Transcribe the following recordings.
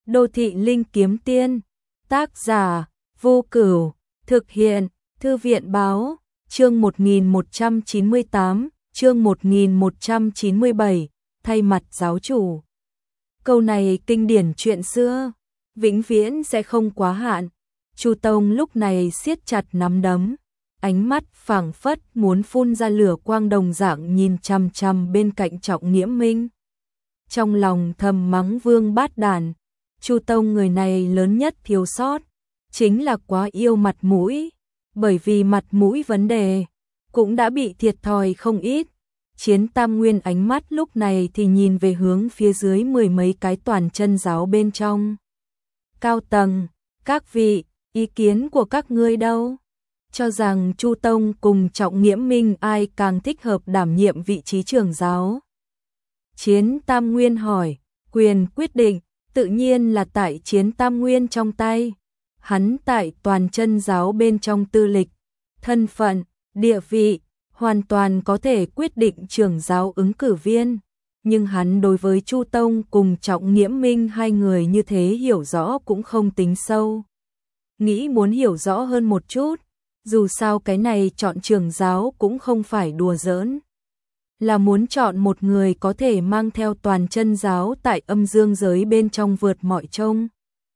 Đô thị linh kiếm tiên, tác giả, Vô Cửu, thực hiện, Thư viện báo, chương 1198, chương 1197, thay mặt giáo chủ. Câu này kinh điển chuyện xưa, vĩnh viễn sẽ không quá hạn. Chu Tông lúc này siết chặt nắm đấm, ánh mắt phảng phất muốn phun ra lửa quang đồng dạng nhìn chằm chằm bên cạnh Trọng Nghiễm Minh. Trong lòng thầm mắng Vương Bát Đản, Chu Tông người này lớn nhất thiếu sót chính là quá yêu mặt mũi, bởi vì mặt mũi vấn đề cũng đã bị thiệt thòi không ít. Chiến Tam Nguyên ánh mắt lúc này thì nhìn về hướng phía dưới mười mấy cái toàn chân giáo bên trong. Cao tầng, các vị, ý kiến của các ngươi đâu? Cho rằng Chu Tông cùng Trọng Nghiễm Minh ai càng thích hợp đảm nhiệm vị trí trưởng giáo? Chiến Tam Nguyên hỏi, quyền quyết định tự nhiên là tại Chiến Tam Nguyên trong tay. Hắn tại toàn chân giáo bên trong tư lịch, thân phận, địa vị, hoàn toàn có thể quyết định trưởng giáo ứng cử viên. Nhưng hắn đối với Chu Tông cùng Trọng Nghiễm Minh hai người như thế hiểu rõ cũng không tính sâu. Nghĩ muốn hiểu rõ hơn một chút, dù sao cái này chọn trưởng giáo cũng không phải đùa giỡn. Là muốn chọn một người có thể mang theo toàn chân giáo tại âm dương giới bên trong vượt mọi trông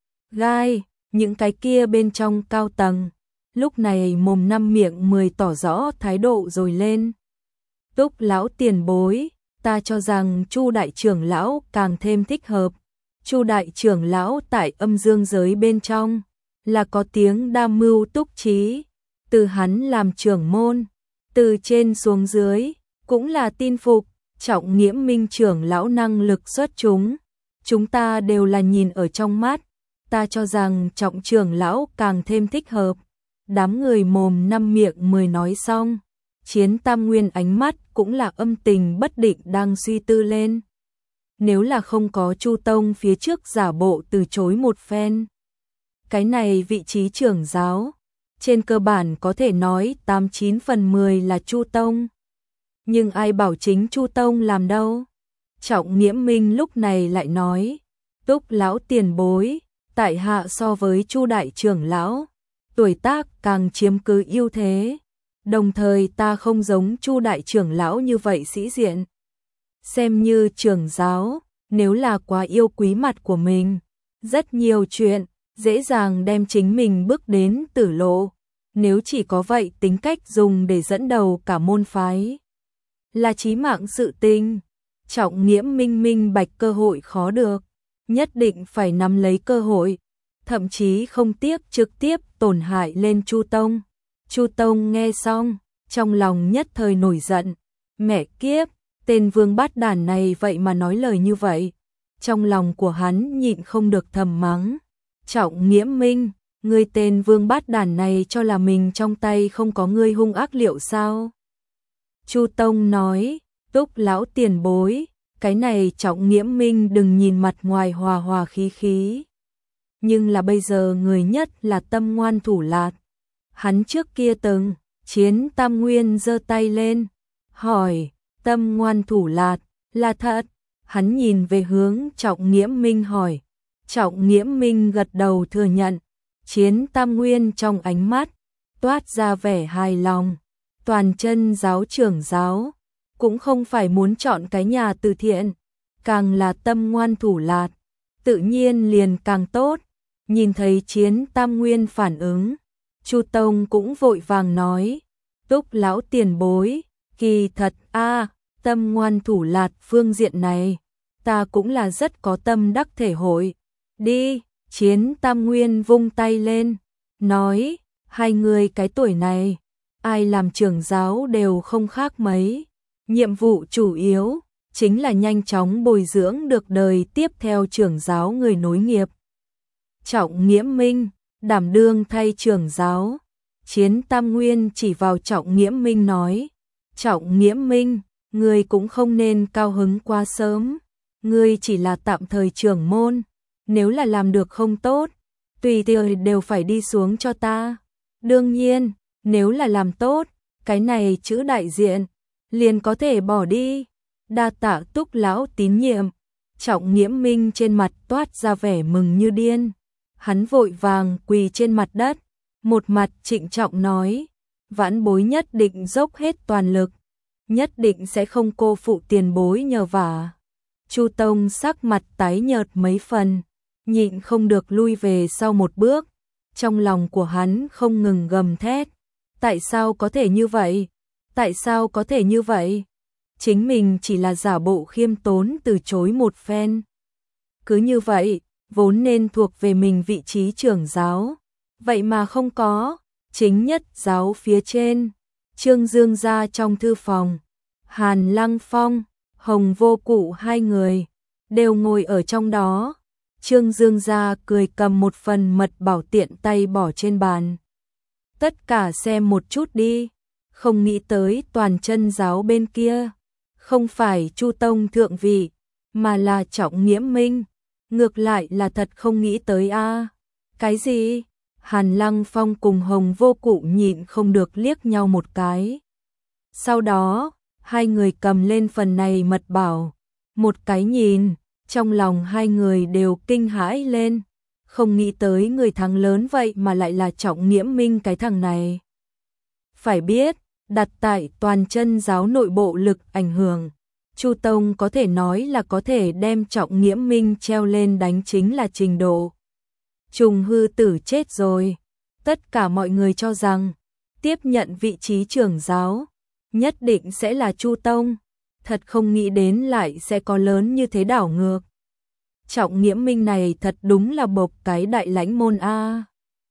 gai. Những cái kia bên trong cao tầng, lúc này mồm năm miệng 10 tỏ rõ thái độ rồi lên. Túc lão tiền bối, ta cho rằng Chu đại trưởng lão càng thêm thích hợp. Chu đại trưởng lão tại âm dương giới bên trong là có tiếng đa mưu túc trí, từ hắn làm trưởng môn, từ trên xuống dưới cũng là tin phục. Trọng Nghiễm Minh trưởng lão năng lực xuất chúng ta đều là nhìn ở trong mắt. Ta cho rằng Trọng trưởng lão càng thêm thích hợp. Đám người mồm năm miệng 10 nói xong, Chiến Tam Nguyên ánh mắt cũng là âm tình bất định đang suy tư lên. Nếu là không có Chu Tông phía trước giả bộ từ chối một phen, cái này vị trí trưởng giáo, trên cơ bản có thể nói 89 phần 10 là Chu Tông. Nhưng ai bảo chính Chu Tông làm đâu? Trọng Nghiễm Minh lúc này lại nói, Túc lão tiền bối, tại hạ so với Chu đại trưởng lão, tuổi tác càng chiếm cứ ưu thế, đồng thời ta không giống Chu đại trưởng lão như vậy sĩ diện. Xem như trưởng giáo, nếu là quá yêu quý mặt của mình, rất nhiều chuyện dễ dàng đem chính mình bước đến tử lộ. Nếu chỉ có vậy tính cách dùng để dẫn đầu cả môn phái, là chí mạng sự tình. Trọng Nghiễm Minh minh bạch cơ hội khó được, nhất định phải nắm lấy cơ hội, thậm chí không tiếc trực tiếp tổn hại lên Chu Tông. Chu Tông nghe xong, trong lòng nhất thời nổi giận, mẹ kiếp, tên Vương Bát Đản này vậy mà nói lời như vậy. Trong lòng của hắn nhịn không được thầm mắng, Trọng Nghiễm Minh, ngươi tên Vương Bát Đản này cho là mình trong tay không có ngươi hung ác liệu sao? Chu Tông nói, Túc lão tiền bối, cái này Trọng Nghiễm Minh đừng nhìn mặt ngoài hòa hòa khí khí, nhưng là bây giờ người nhất là tâm ngoan thủ lạt. Hắn trước kia từng, Chiến Tam Nguyên giơ tay lên, hỏi, tâm ngoan thủ lạt, là thật? Hắn nhìn về hướng Trọng Nghiễm Minh hỏi. Trọng Nghiễm Minh gật đầu thừa nhận. Chiến Tam Nguyên trong ánh mắt toát ra vẻ hài lòng. Toàn chân giáo trưởng giáo cũng không phải muốn chọn cái nhà từ thiện, càng là tâm ngoan thủ lạt, tự nhiên liền càng tốt. Nhìn thấy Chiến Tam Nguyên phản ứng, Chu Tông cũng vội vàng nói, Túc lão tiền bối, kỳ thật tâm ngoan thủ lạt phương diện này, ta cũng là rất có tâm đắc thể hội. Đi, Chiến Tam Nguyên vung tay lên, nói, hai người cái tuổi này, ai làm trưởng giáo đều không khác mấy. Nhiệm vụ chủ yếu chính là nhanh chóng bồi dưỡng được đời tiếp theo trưởng giáo người nối nghiệp. Trọng Nghiễm Minh, đảm đương thay trưởng giáo. Chiến Tam Nguyên chỉ vào Trọng Nghiễm Minh nói, Trọng Nghiễm Minh, ngươi cũng không nên cao hứng quá sớm. Ngươi chỉ là tạm thời trưởng môn, nếu là làm được không tốt, tùy tiện đều phải đi xuống cho ta. Đương nhiên, nếu là làm tốt, cái này chữ đại diện liền có thể bỏ đi. Đa tạ Túc lão tín nhiệm. Trọng Nghiễm Minh trên mặt toát ra vẻ mừng như điên. Hắn vội vàng quỳ trên mặt đất, một mặt trịnh trọng nói, vãn bối nhất định dốc hết toàn lực, nhất định sẽ không cô phụ tiền bối nhờ vả. Chu Tông sắc mặt tái nhợt mấy phần, nhịn không được lui về sau một bước, trong lòng của hắn không ngừng gầm thét, tại sao có thể như vậy? Tại sao có thể như vậy? Chính mình chỉ là giả bộ khiêm tốn từ chối một phen. Cứ như vậy, vốn nên thuộc về mình vị trí trưởng giáo, vậy mà không có, chính nhất giáo phía trên. Trương Dương gia trong thư phòng, Hàn Lăng Phong, Hồng Vô Cụ hai người đều ngồi ở trong đó. Trương Dương gia cười cầm một phần mật bảo tiện tay bỏ trên bàn. Tất cả xem một chút đi, không nghĩ tới toàn chân giáo bên kia, không phải Chu Tông thượng vị, mà là Trọng Nghiễm Minh, ngược lại là thật không nghĩ tới a. Cái gì? Hàn Lăng Phong cùng Hồng Vô Cụ nhịn không được liếc nhau một cái. Sau đó, hai người cầm lên phần này mật bảo, một cái nhìn, trong lòng hai người đều kinh hãi lên, không nghĩ tới người thắng lớn vậy mà lại là Trọng Nghiễm Minh cái thằng này. Phải biết, đặt tại toàn chân giáo nội bộ lực ảnh hưởng, Chu Tông có thể nói là có thể đem Trọng Nghiễm Minh treo lên đánh chính là trình độ. Trùng Hư Tử chết rồi, tất cả mọi người cho rằng tiếp nhận vị trí trưởng giáo nhất định sẽ là Chu Tông, thật không nghĩ đến lại sẽ có lớn như thế đảo ngược. Trọng Nghiễm Minh này thật đúng là bộc cái đại lãnh môn a.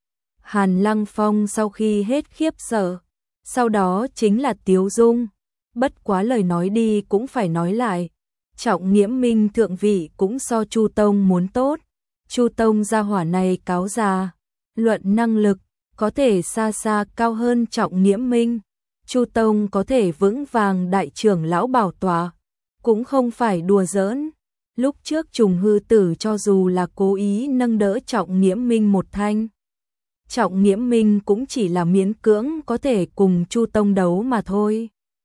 Hàn Lăng Phong sau khi hết khiếp sợ, sau đó chính là tiếu dung, bất quá lời nói đi cũng phải nói lại, Trọng Nghiễm Minh thượng vị cũng so Chu Tông muốn tốt. Chu Tông gia hỏa này cáo già, luận năng lực có thể xa xa cao hơn Trọng Nghiễm Minh. Chu Tông có thể vững vàng đại trưởng lão bảo tọa, cũng không phải đùa giỡn. Lúc trước Trùng Hư Tử cho dù là cố ý nâng đỡ Trọng Nghiễm Minh một thanh, Trọng Nghiễm Minh cũng chỉ là miễn cưỡng có thể cùng Chu Tông đấu mà thôi.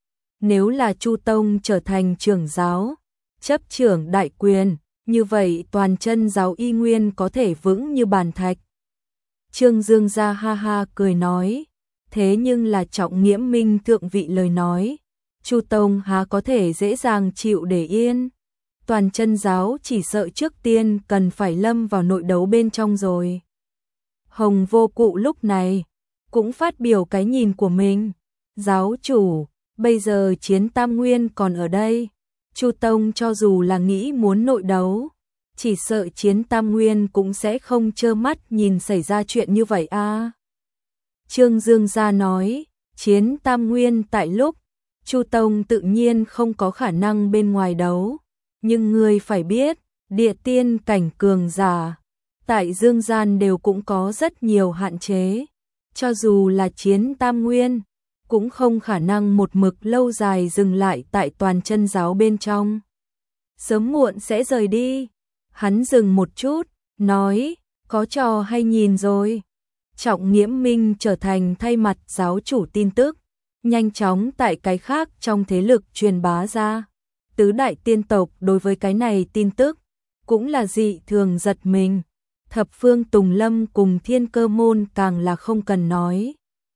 Nếu là Chu Tông trở thành trưởng giáo, chấp trưởng đại quyền, như vậy toàn chân giáo y nguyên có thể vững như bàn thạch. Trương Dương gia ha ha cười nói, thế nhưng là Trọng Nghiễm Minh thượng vị lời nói, Chu Tông há có thể dễ dàng chịu để yên. Toàn chân giáo chỉ sợ trước tiên cần phải lâm vào nội đấu bên trong rồi. Hồng Vô Cụ lúc này cũng phát biểu cái nhìn của mình. Giáo chủ, bây giờ Chiến Tam Nguyên còn ở đây. Chu Tông cho dù là nghĩ muốn nội đấu, chỉ sợ Chiến Tam Nguyên cũng sẽ không trơ mắt nhìn xảy ra chuyện như vậy a. Trương Dương gia nói, Chiến Tam Nguyên tại lúc, Chu Tông tự nhiên không có khả năng bên ngoài đấu. Nhưng ngươi phải biết, địa tiên cảnh cường giả, tại dương gian đều cũng có rất nhiều hạn chế. Cho dù là Chiến Tam Nguyên, cũng không khả năng một mực lâu dài dừng lại tại toàn chân giáo bên trong. Sớm muộn sẽ rời đi. Hắn dừng một chút, nói, có trò hay nhìn rồi. Trọng Nghiễm Minh trở thành thay mặt giáo chủ tin tức, nhanh chóng tại cái khác trong thế lực truyền bá ra. Tứ đại tiên tộc đối với cái này tin tức cũng là dị thường giật mình. Thập phương Tùng Lâm cùng Thiên Cơ Môn càng là không cần nói.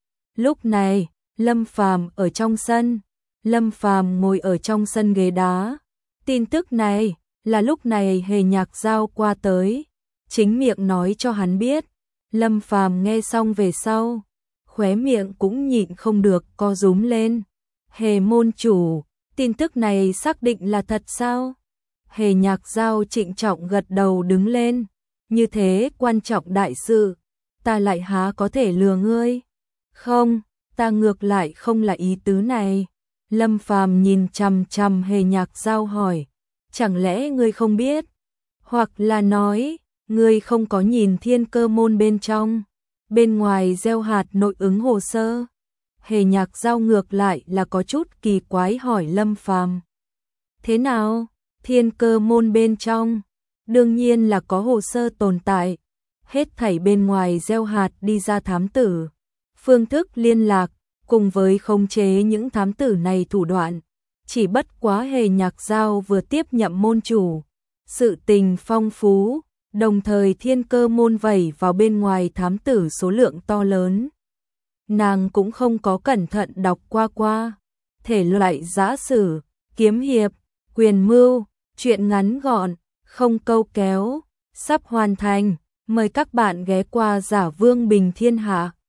Lúc này, Lâm Phàm ở trong sân, Lâm Phàm ngồi ở trong sân ghế đá. Tin tức này là lúc này Hề Nhạc giao qua tới, chính miệng nói cho hắn biết. Lâm Phàm nghe xong về sau, khóe miệng cũng nhịn không được co rúm lên. Hề môn chủ, tin tức này xác định là thật sao? Hề Nhạc giao trịnh trọng gật đầu đứng lên. Như thế quan trọng đại sự, ta lại há có thể lừa ngươi? Không, ta ngược lại không là ý tứ này. Lâm Phàm nhìn chằm chằm Hề Nhạc giao hỏi, chẳng lẽ ngươi không biết? Hoặc là nói, ngươi không có nhìn Thiên Cơ Môn bên trong, bên ngoài gieo hạt nội ứng hồ sơ? Hề Nhạc giao ngược lại là có chút kỳ quái hỏi Lâm Phàm. Thế nào? Thiên Cơ Môn bên trong đương nhiên là có hồ sơ tồn tại, hết thảy bên ngoài gieo hạt đi ra thám tử, phương thức liên lạc, cùng với khống chế những thám tử này thủ đoạn. Chỉ bất quá Hề Nhạc giao vừa tiếp nhậm môn chủ, sự tình phong phú, đồng thời thiên cơ môn vẩy vào bên ngoài thám tử số lượng to lớn. Nàng cũng không có cẩn thận đọc qua. Thể loại giã sử, kiếm hiệp, quyền mưu, truyện ngắn gọn, không câu kéo, sắp hoàn thành. Mời các bạn ghé qua Giả Vương Bình Thiên Hạ.